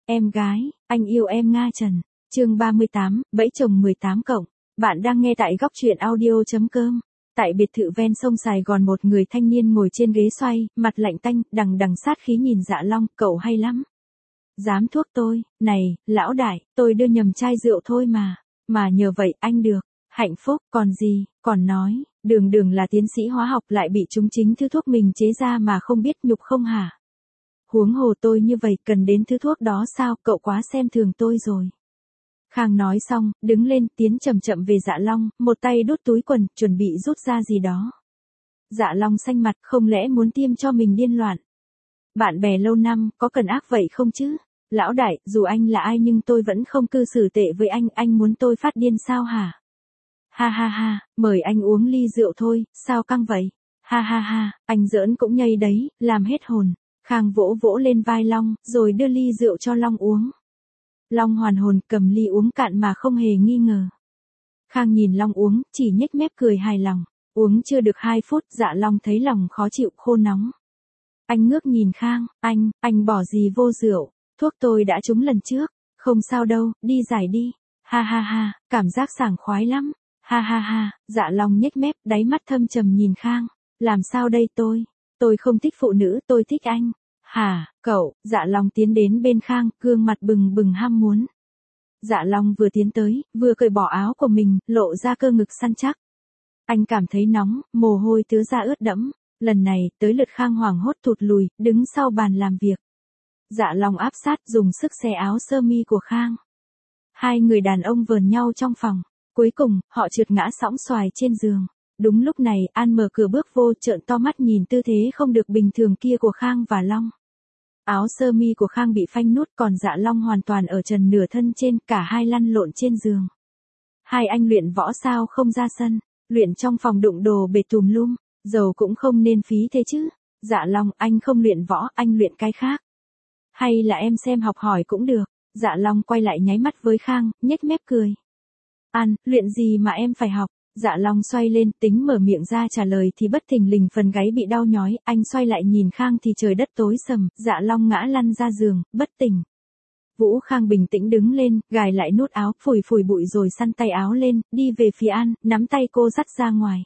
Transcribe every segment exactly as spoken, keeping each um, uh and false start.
Em gái, anh yêu em Nga Trần. Chương ba mươi tám, bẫy chồng mười tám cộng. Bạn đang nghe tại góc truyện audio.com. Tại biệt thự ven sông Sài Gòn, một người thanh niên ngồi trên ghế xoay, mặt lạnh tanh, đằng đằng sát khí nhìn Dạ Long. Cậu hay lắm. Dám thuốc tôi, này, lão đại, tôi đưa nhầm chai rượu thôi mà. Mà nhờ vậy anh được. Hạnh phúc, còn gì, còn nói, đường đường là tiến sĩ hóa học lại bị chúng chính thứ thuốc mình chế ra mà không biết nhục không hả? Huống hồ tôi như vậy cần đến thứ thuốc đó sao, cậu quá xem thường tôi rồi. Khang nói xong, đứng lên, tiến chậm chậm về Dạ Long, một tay đút túi quần, chuẩn bị rút ra gì đó. Dạ Long xanh mặt, không lẽ muốn tiêm cho mình điên loạn. Bạn bè lâu năm, có cần ác vậy không chứ? Lão đại, dù anh là ai nhưng tôi vẫn không cư xử tệ với anh, anh muốn tôi phát điên sao hả? Ha ha ha, mời anh uống ly rượu thôi, sao căng vậy? Ha ha ha, anh giỡn cũng nhây đấy, làm hết hồn. Khang vỗ vỗ lên vai Long, rồi đưa ly rượu cho Long uống. Long hoàn hồn, cầm ly uống cạn mà không hề nghi ngờ. Khang nhìn Long uống, chỉ nhếch mép cười hài lòng. Uống chưa được hai phút, Dạ Long thấy lòng khó chịu, khô nóng. Anh ngước nhìn Khang, anh, anh bỏ gì vô rượu, thuốc tôi đã trúng lần trước. Không sao đâu, đi giải đi. Ha ha ha, cảm giác sảng khoái lắm. Ha ha ha, Dạ Long nhếch mép, đáy mắt thâm trầm nhìn Khang. Làm sao đây tôi? Tôi không thích phụ nữ, tôi thích anh. Hả, cậu? Dạ Long tiến đến bên Khang, gương mặt bừng bừng ham muốn. Dạ Long vừa tiến tới, vừa cởi bỏ áo của mình, lộ ra cơ ngực săn chắc. Anh cảm thấy nóng, mồ hôi tứa ra ướt đẫm. Lần này, tới lượt Khang hoảng hốt thụt lùi, đứng sau bàn làm việc. Dạ Long áp sát, dùng sức xé áo sơ mi của Khang. Hai người đàn ông vờn nhau trong phòng. Cuối cùng, họ trượt ngã sõng xoài trên giường. Đúng lúc này, An mở cửa bước vô, trợn to mắt nhìn tư thế không được bình thường kia của Khang và Long. Áo sơ mi của Khang bị phanh nút, còn Dạ Long hoàn toàn ở trần nửa thân trên, cả hai lăn lộn trên giường. Hai anh luyện võ sao không ra sân, luyện trong phòng đụng đồ bệt tùm lum, dầu cũng không nên phí thế chứ. Dạ Long, anh không luyện võ, anh luyện cái khác. Hay là em xem học hỏi cũng được. Dạ Long quay lại nháy mắt với Khang, nhếch mép cười. An, luyện gì mà em phải học? Dạ Long xoay lên, tính mở miệng ra trả lời thì bất thình lình phần gáy bị đau nhói, anh xoay lại nhìn Khang thì trời đất tối sầm, Dạ Long ngã lăn ra giường, bất tỉnh. Vũ Khang bình tĩnh đứng lên, gài lại nút áo, phủi phủi bụi rồi săn tay áo lên, đi về phía An, nắm tay cô dắt ra ngoài.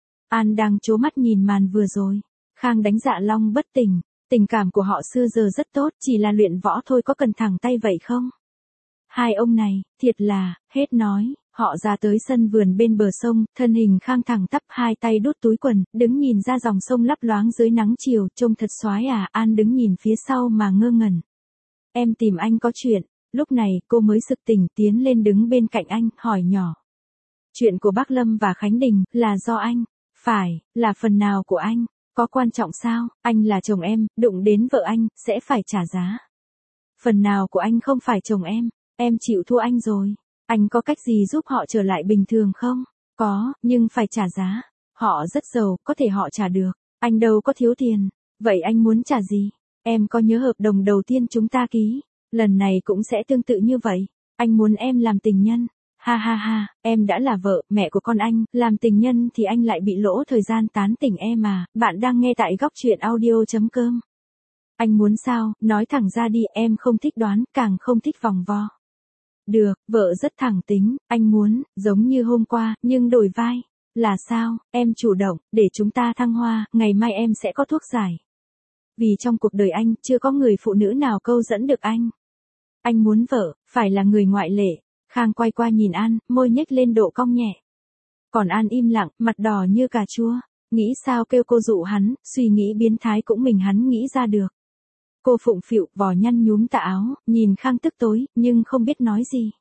An đang trố mắt nhìn màn vừa rồi. Khang đánh Dạ Long bất tỉnh, tình cảm của họ xưa giờ rất tốt, chỉ là luyện võ thôi, có cần thẳng tay vậy không? Hai ông này, thiệt là, hết nói. Họ ra tới sân vườn bên bờ sông, thân hình Khang thẳng tắp, hai tay đút túi quần, đứng nhìn ra dòng sông lấp loáng dưới nắng chiều, trông thật xoái à. An đứng nhìn phía sau mà ngơ ngẩn. Em tìm anh có chuyện. Lúc này, cô mới sực tỉnh, tiến lên đứng bên cạnh anh, hỏi nhỏ. Chuyện của bác Lâm và Khánh Đình, là do anh. Phải, là phần nào của anh. Có quan trọng sao? Anh là chồng em, đụng đến vợ anh, sẽ phải trả giá. Phần nào của anh không phải chồng em, em chịu thua anh rồi. Anh có cách gì giúp họ trở lại bình thường không? Có, nhưng phải trả giá. Họ rất giàu, có thể họ trả được. Anh đâu có thiếu tiền. Vậy anh muốn trả gì? Em có nhớ hợp đồng đầu tiên chúng ta ký? Lần này cũng sẽ tương tự như vậy. Anh muốn em làm tình nhân. Ha ha ha, em đã là vợ, mẹ của con anh, làm tình nhân thì anh lại bị lỗ thời gian tán tỉnh em à. Bạn đang nghe tại góc truyện audio.com. Anh muốn sao, nói thẳng ra đi, em không thích đoán, càng không thích vòng vo. Được, vợ rất thẳng tính, anh muốn, giống như hôm qua, nhưng đổi vai. Là sao, em chủ động, để chúng ta thăng hoa, ngày mai em sẽ có thuốc giải. Vì trong cuộc đời anh, chưa có người phụ nữ nào câu dẫn được anh. Anh muốn vợ, phải là người ngoại lệ. Khang quay qua nhìn An, môi nhếch lên độ cong nhẹ. Còn An im lặng, mặt đỏ như cà chua. Nghĩ sao kêu cô dụ hắn, suy nghĩ biến thái cũng mình hắn nghĩ ra được. Cô phụng phịu, vò nhăn nhúm tà áo, nhìn Khang tức tối, nhưng không biết nói gì.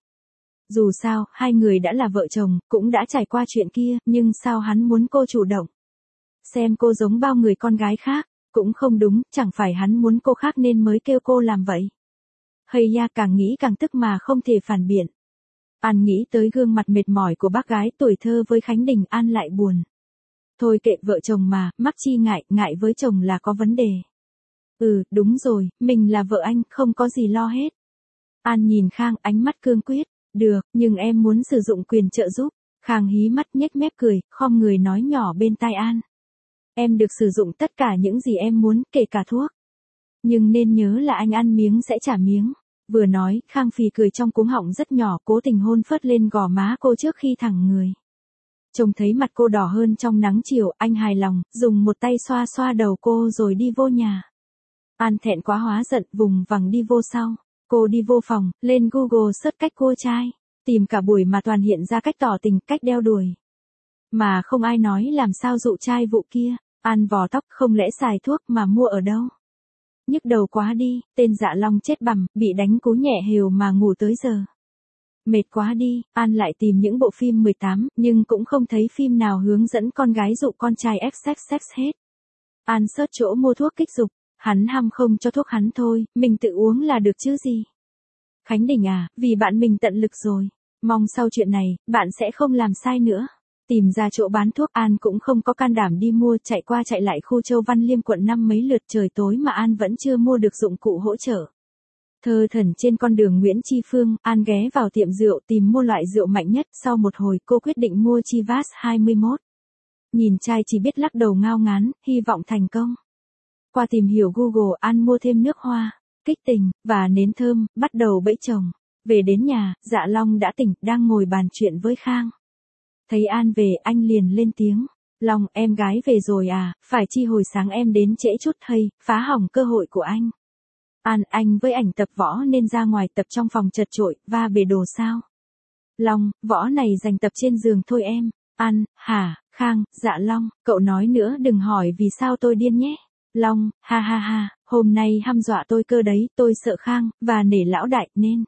Dù sao, hai người đã là vợ chồng, cũng đã trải qua chuyện kia, nhưng sao hắn muốn cô chủ động? Xem cô giống bao người con gái khác, cũng không đúng, chẳng phải hắn muốn cô khác nên mới kêu cô làm vậy. Hây ya, càng nghĩ càng tức mà không thể phản biện. An nghĩ tới gương mặt mệt mỏi của bác gái tuổi thơ với Khánh Đình, An lại buồn. Thôi kệ, vợ chồng mà, mắc chi ngại, ngại với chồng là có vấn đề. Ừ, đúng rồi, mình là vợ anh, không có gì lo hết. An nhìn Khang, ánh mắt cương quyết. Được, nhưng em muốn sử dụng quyền trợ giúp. Khang hí mắt nhếch mép cười, khom người nói nhỏ bên tai An. Em được sử dụng tất cả những gì em muốn, kể cả thuốc. Nhưng nên nhớ là anh ăn miếng sẽ trả miếng. Vừa nói, Khang phì cười trong cuống họng rất nhỏ, cố tình hôn phớt lên gò má cô trước khi thẳng người. Trông thấy mặt cô đỏ hơn trong nắng chiều, anh hài lòng, dùng một tay xoa xoa đầu cô rồi đi vô nhà. An thẹn quá hóa giận, vùng vằng đi vô sau. Cô đi vô phòng, lên Google search cách cua trai. Tìm cả buổi mà toàn hiện ra cách tỏ tình, cách đeo đuổi. Mà không ai nói làm sao dụ trai vụ kia. An vò tóc, không lẽ xài thuốc mà mua ở đâu. Nhức đầu quá đi, tên Dạ Long chết bằm, bị đánh cú nhẹ hều mà ngủ tới giờ. Mệt quá đi, An lại tìm những bộ phim mười tám, nhưng cũng không thấy phim nào hướng dẫn con gái dụ con trai ép sex sex hết. An search chỗ mua thuốc kích dục, hắn hăm không cho thuốc hắn thôi, mình tự uống là được chứ gì. Khánh Đình à, vì bạn mình tận lực rồi, mong sau chuyện này, bạn sẽ không làm sai nữa. Tìm ra chỗ bán thuốc, An cũng không có can đảm đi mua, chạy qua chạy lại khu Châu Văn Liêm quận năm mấy lượt, trời tối mà An vẫn chưa mua được dụng cụ hỗ trợ. Thơ thẩn trên con đường Nguyễn Tri Phương, An ghé vào tiệm rượu tìm mua loại rượu mạnh nhất, sau một hồi cô quyết định mua Chivas hai mươi mốt. Nhìn trai chỉ biết lắc đầu ngao ngán, hy vọng thành công. Qua tìm hiểu Google, An mua thêm nước hoa, kích tình, và nến thơm, bắt đầu bẫy chồng. Về đến nhà, Dạ Long đã tỉnh, đang ngồi bàn chuyện với Khang. Thấy An về, anh liền lên tiếng. Long, em gái về rồi à, phải chi hồi sáng em đến trễ chút hay, phá hỏng cơ hội của anh. An, anh với ảnh tập võ nên ra ngoài tập trong phòng chật chội, va bể đồ sao? Long, võ này dành tập trên giường thôi em. An, hả, Khang, Dạ Long, cậu nói nữa đừng hỏi vì sao tôi điên nhé. Long, ha ha ha, hôm nay hăm dọa tôi cơ đấy, tôi sợ Khang, và nể lão đại, nên.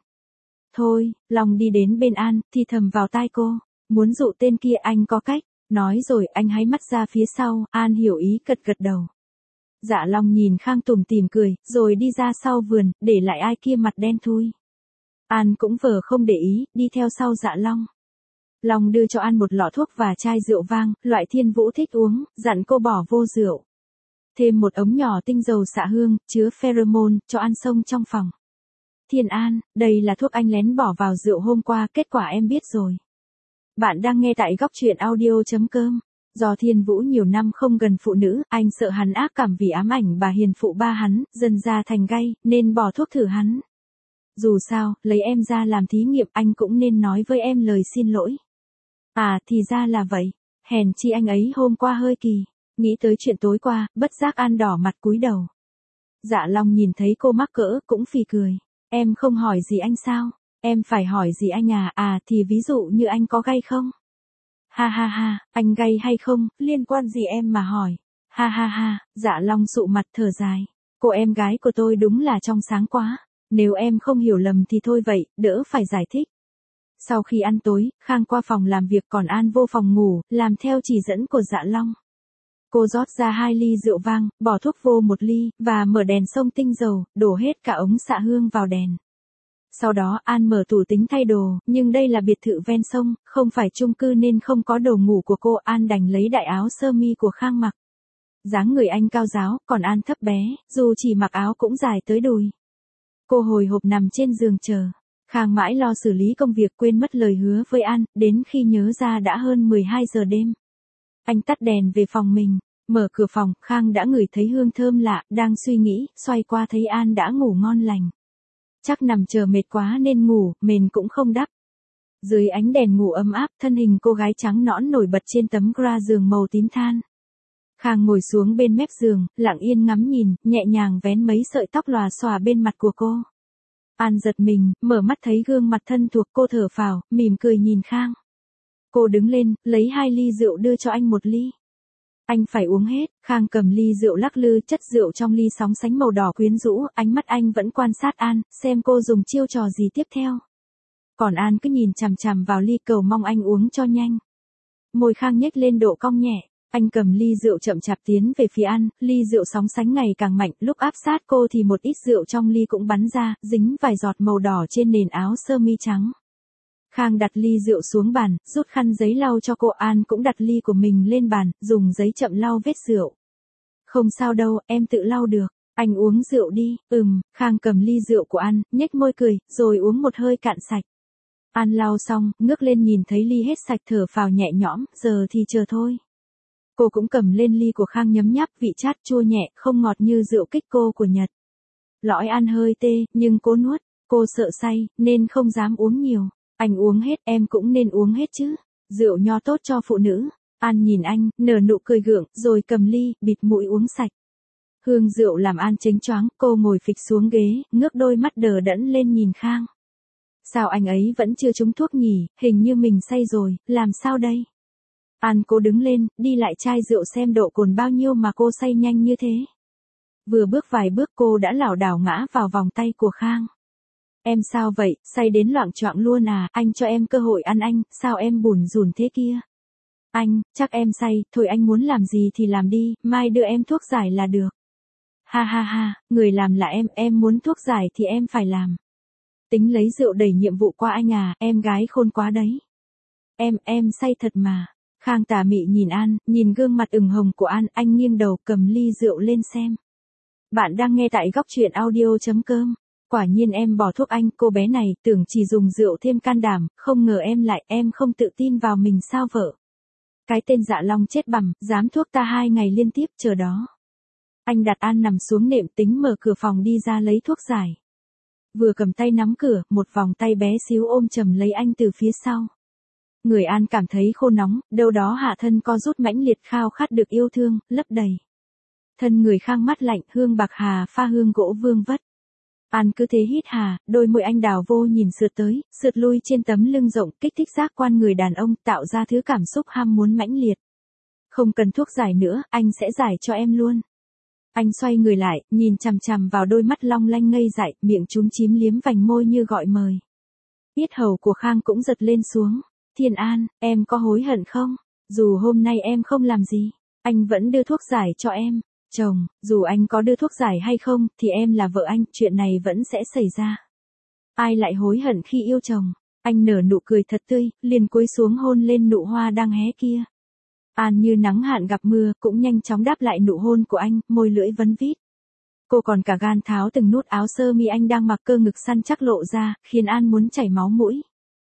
Thôi, Long đi đến bên An, thì thầm vào tai cô, muốn dụ tên kia anh có cách, nói rồi anh hái mắt ra phía sau, An hiểu ý gật gật đầu. Dạ Long nhìn Khang tủm tỉm cười, rồi đi ra sau vườn, để lại ai kia mặt đen thui. An cũng vờ không để ý, đi theo sau Dạ Long. Long đưa cho An một lọ thuốc và chai rượu vang, loại Thiên Vũ thích uống, dặn cô bỏ vô rượu. Thêm một ống nhỏ tinh dầu xạ hương, chứa pheromone, cho An xông trong phòng. Thiên An, đây là thuốc anh lén bỏ vào rượu hôm qua, kết quả em biết rồi. Bạn đang nghe tại góc truyện audio.com. Do Thiên Vũ nhiều năm không gần phụ nữ, anh sợ hắn ác cảm vì ám ảnh bà hiền phụ ba hắn, dần ra thành gay, nên bỏ thuốc thử hắn. Dù sao, lấy em ra làm thí nghiệm, anh cũng nên nói với em lời xin lỗi. À, thì ra là vậy. Hèn chi anh ấy hôm qua hơi kỳ. Nghĩ tới chuyện tối qua, bất giác An đỏ mặt cúi đầu. Dạ Long nhìn thấy cô mắc cỡ, cũng phì cười. Em không hỏi gì anh sao? Em phải hỏi gì anh à? À thì ví dụ như anh có gay không? Ha ha ha, anh gay hay không, liên quan gì em mà hỏi. Ha ha ha, Dạ Long sụ mặt thở dài. Cô em gái của tôi đúng là trong sáng quá. Nếu em không hiểu lầm thì thôi vậy, đỡ phải giải thích. Sau khi ăn tối, Khang qua phòng làm việc còn An vô phòng ngủ, làm theo chỉ dẫn của Dạ Long. Cô rót ra hai ly rượu vang, bỏ thuốc vô một ly, và mở đèn xông tinh dầu, đổ hết cả ống xạ hương vào đèn. Sau đó An mở tủ tính thay đồ, nhưng đây là biệt thự ven sông, không phải chung cư nên không có đồ ngủ của cô. An đành lấy đại áo sơ mi của Khang mặc. Dáng người anh cao ráo, còn An thấp bé, dù chỉ mặc áo cũng dài tới đùi. Cô hồi hộp nằm trên giường chờ. Khang mãi lo xử lý công việc quên mất lời hứa với An, đến khi nhớ ra đã hơn mười hai giờ đêm. Anh tắt đèn về phòng mình, mở cửa phòng, Khang đã ngửi thấy hương thơm lạ, đang suy nghĩ, xoay qua thấy An đã ngủ ngon lành. Chắc nằm chờ mệt quá nên ngủ, mền cũng không đắp. Dưới ánh đèn ngủ ấm áp, thân hình cô gái trắng nõn nổi bật trên tấm gra giường màu tím than. Khang ngồi xuống bên mép giường, lặng yên ngắm nhìn, nhẹ nhàng vén mấy sợi tóc lòa xòa bên mặt của cô. An giật mình, mở mắt thấy gương mặt thân thuộc, cô thở phào, mỉm cười nhìn Khang. Cô đứng lên, lấy hai ly rượu đưa cho anh một ly. Anh phải uống hết. Khang cầm ly rượu lắc lư, chất rượu trong ly sóng sánh màu đỏ quyến rũ, ánh mắt anh vẫn quan sát An, xem cô dùng chiêu trò gì tiếp theo. Còn An cứ nhìn chằm chằm vào ly, cầu mong anh uống cho nhanh. Môi Khang nhếch lên độ cong nhẹ, anh cầm ly rượu chậm chạp tiến về phía An, ly rượu sóng sánh ngày càng mạnh, lúc áp sát cô thì một ít rượu trong ly cũng bắn ra, dính vài giọt màu đỏ trên nền áo sơ mi trắng. Khang đặt ly rượu xuống bàn, rút khăn giấy lau cho cô. An cũng đặt ly của mình lên bàn, dùng giấy chậm lau vết rượu. Không sao đâu, em tự lau được. Anh uống rượu đi. Ừm, Khang cầm ly rượu của An, nhếch môi cười, rồi uống một hơi cạn sạch. An lau xong, ngước lên nhìn thấy ly hết sạch, thở phào nhẹ nhõm, giờ thì chờ thôi. Cô cũng cầm lên ly của Khang nhấm nháp, vị chát chua nhẹ, không ngọt như rượu kích cô của Nhật. Lõi An hơi tê, nhưng cố nuốt. Cô sợ say, nên không dám uống nhiều. Anh uống hết, em cũng nên uống hết chứ. Rượu nho tốt cho phụ nữ. An nhìn anh, nở nụ cười gượng, rồi cầm ly, bịt mũi uống sạch. Hương rượu làm An chếnh choáng, cô ngồi phịch xuống ghế, ngước đôi mắt đờ đẫn lên nhìn Khang. Sao anh ấy vẫn chưa trúng thuốc nhỉ, hình như mình say rồi, làm sao đây? An cố đứng lên, đi lại chai rượu xem độ cồn bao nhiêu mà cô say nhanh như thế. Vừa bước vài bước cô đã lảo đảo ngã vào vòng tay của Khang. Em sao vậy, say đến loạng choạng luôn à, anh cho em cơ hội ăn anh, sao em bủn rủn thế kia? Anh, chắc em say, thôi anh muốn làm gì thì làm đi, mai đưa em thuốc giải là được. Ha ha ha, người làm là em, em muốn thuốc giải thì em phải làm. Tính lấy rượu đẩy nhiệm vụ qua anh à, em gái khôn quá đấy. Em, em say thật mà. Khang tà mị nhìn An, nhìn gương mặt ửng hồng của An, anh nghiêng đầu cầm ly rượu lên xem. Bạn đang nghe tại góc truyện audio.com. Quả nhiên em bỏ thuốc anh, cô bé này, tưởng chỉ dùng rượu thêm can đảm, không ngờ em lại, em không tự tin vào mình sao vợ. Cái tên Dạ Long chết bằm, dám thuốc ta hai ngày liên tiếp, chờ đó. Anh đặt An nằm xuống nệm tính mở cửa phòng đi ra lấy thuốc giải. Vừa cầm tay nắm cửa, một vòng tay bé xíu ôm chầm lấy anh từ phía sau. Người An cảm thấy khô nóng, đâu đó hạ thân co rút mãnh liệt khao khát được yêu thương, lấp đầy. Thân người Khang mắt lạnh, hương bạc hà pha hương gỗ vương vất. An cứ thế hít hà, đôi môi anh đào vô nhìn sượt tới, sượt lui trên tấm lưng rộng, kích thích giác quan người đàn ông, tạo ra thứ cảm xúc ham muốn mãnh liệt. Không cần thuốc giải nữa, anh sẽ giải cho em luôn. Anh xoay người lại, nhìn chằm chằm vào đôi mắt long lanh ngây dại, miệng chúm chím liếm vành môi như gọi mời. Yết hầu của Khang cũng giật lên xuống. Thiên An, em có hối hận không? Dù hôm nay em không làm gì, anh vẫn đưa thuốc giải cho em. Chồng, dù anh có đưa thuốc giải hay không, thì em là vợ anh, chuyện này vẫn sẽ xảy ra. Ai lại hối hận khi yêu chồng? Anh nở nụ cười thật tươi, liền cúi xuống hôn lên nụ hoa đang hé kia. An như nắng hạn gặp mưa, cũng nhanh chóng đáp lại nụ hôn của anh, môi lưỡi vấn vít. Cô còn cả gan tháo từng nút áo sơ mi anh đang mặc, cơ ngực săn chắc lộ ra, khiến An muốn chảy máu mũi.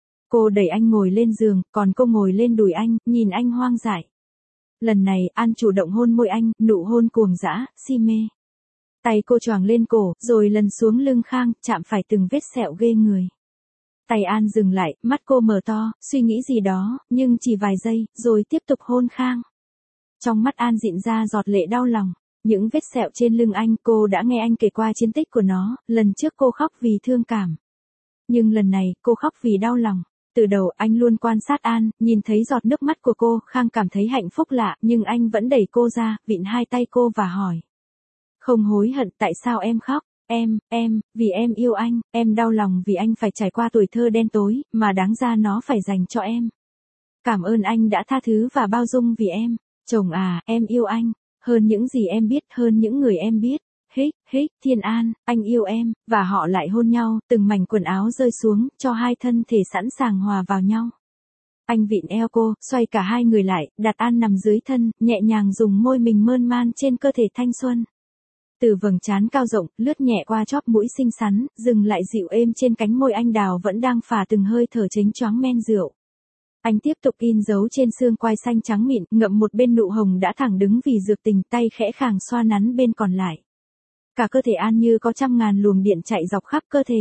Cô đẩy anh ngồi lên giường, còn cô ngồi lên đùi anh, nhìn anh hoang dại. Lần này, An chủ động hôn môi anh, nụ hôn cuồng dã, si mê. Tay cô choàng lên cổ, rồi lần xuống lưng Khang, chạm phải từng vết sẹo ghê người. Tay An dừng lại, mắt cô mở to, suy nghĩ gì đó, nhưng chỉ vài giây, rồi tiếp tục hôn Khang. Trong mắt An dịn ra giọt lệ đau lòng. Những vết sẹo trên lưng anh, cô đã nghe anh kể qua chiến tích của nó, lần trước cô khóc vì thương cảm. Nhưng lần này, cô khóc vì đau lòng. Từ đầu anh luôn quan sát An, nhìn thấy giọt nước mắt của cô, Khang cảm thấy hạnh phúc lạ, nhưng anh vẫn đẩy cô ra, vịn hai tay cô và hỏi. Không hối hận, tại sao em khóc? Em, em, vì em yêu anh, em đau lòng vì anh phải trải qua tuổi thơ đen tối, mà đáng ra nó phải dành cho em. Cảm ơn anh đã tha thứ và bao dung vì em. Chồng à, em yêu anh, hơn những gì em biết, hơn những người em biết. Hích, hích, Thiên An, anh yêu em, và họ lại hôn nhau, từng mảnh quần áo rơi xuống, cho hai thân thể sẵn sàng hòa vào nhau. Anh vịn eo cô, xoay cả hai người lại, đặt An nằm dưới thân, nhẹ nhàng dùng môi mình mơn man trên cơ thể thanh xuân. Từ vầng trán cao rộng, lướt nhẹ qua chóp mũi xinh xắn, dừng lại dịu êm trên cánh môi anh đào vẫn đang phả từng hơi thở chếnh choáng men rượu. Anh tiếp tục in dấu trên xương quai xanh trắng mịn, ngậm một bên nụ hồng đã thẳng đứng vì dược tình, tay khẽ khàng xoa nắn bên còn lại. Cả cơ thể An như có trăm ngàn luồng điện chạy dọc khắp cơ thể.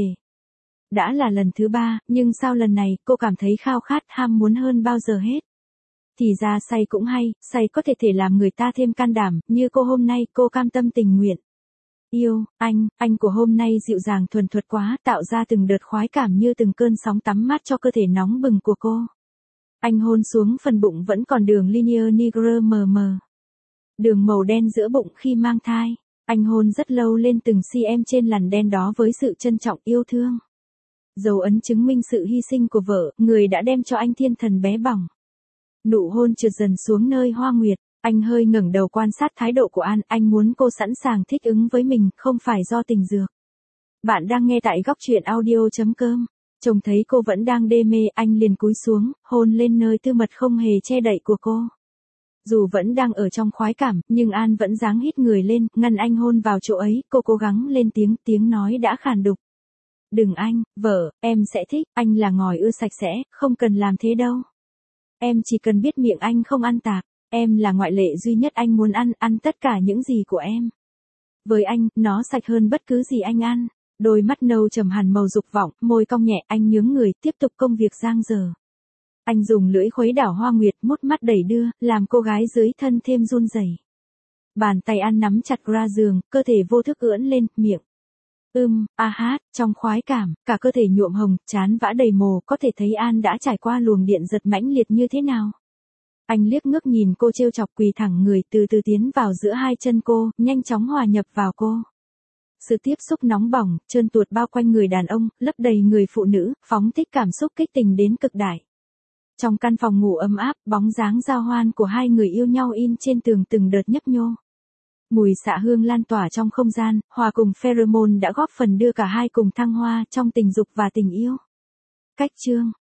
Đã là lần thứ ba, nhưng sao lần này, cô cảm thấy khao khát, ham muốn hơn bao giờ hết. Thì ra say cũng hay, say có thể thể làm người ta thêm can đảm, như cô hôm nay, cô cam tâm tình nguyện. Yêu, anh, anh của hôm nay dịu dàng thuần thuật quá, tạo ra từng đợt khoái cảm như từng cơn sóng tắm mát cho cơ thể nóng bừng của cô. Anh hôn xuống phần bụng vẫn còn đường linear nigre mờ mờ. Đường màu đen giữa bụng khi mang thai. Anh hôn rất lâu lên từng cm trên làn đen đó với sự trân trọng yêu thương. Dấu ấn chứng minh sự hy sinh của vợ, người đã đem cho anh thiên thần bé bỏng. Nụ hôn trượt dần xuống nơi hoa nguyệt, anh hơi ngẩng đầu quan sát thái độ của An, anh muốn cô sẵn sàng thích ứng với mình, không phải do tình dược. Bạn đang nghe tại góc truyện audio.com. Chồng thấy cô vẫn đang đê mê, anh liền cúi xuống, hôn lên nơi tư mật không hề che đậy của cô. Dù vẫn đang ở trong khoái cảm, nhưng An vẫn dáng hít người lên, ngăn anh hôn vào chỗ ấy, cô cố gắng lên tiếng, tiếng nói đã khàn đục. Đừng anh, vợ, em sẽ thích, anh là ngòi ưa sạch sẽ, không cần làm thế đâu. Em chỉ cần biết miệng anh không ăn tạp, em là ngoại lệ duy nhất anh muốn ăn, ăn tất cả những gì của em. Với anh, nó sạch hơn bất cứ gì anh ăn. Đôi mắt nâu trầm hằn màu dục vọng, môi cong nhẹ, anh nhướng người, tiếp tục công việc giang dở. Anh dùng lưỡi khuấy đảo Hoa Nguyệt, mút mắt đẩy đưa, làm cô gái dưới thân thêm run rẩy. Bàn tay anh nắm chặt ra giường, cơ thể vô thức ưỡn lên, miệng. Ưm, a hát, trong khoái cảm, cả cơ thể nhuộm hồng, trán vã đầy mồ, có thể thấy An đã trải qua luồng điện giật mãnh liệt như thế nào. Anh liếc ngước nhìn cô trêu chọc, quỳ thẳng người, từ từ tiến vào giữa hai chân cô, nhanh chóng hòa nhập vào cô. Sự tiếp xúc nóng bỏng, trơn tuột bao quanh người đàn ông, lấp đầy người phụ nữ, phóng thích cảm xúc kích tình đến cực đại. Trong căn phòng ngủ ấm áp, bóng dáng giao hoan của hai người yêu nhau in trên tường từng đợt nhấp nhô. Mùi xạ hương lan tỏa trong không gian, hòa cùng pheromone đã góp phần đưa cả hai cùng thăng hoa trong tình dục và tình yêu. Cách chương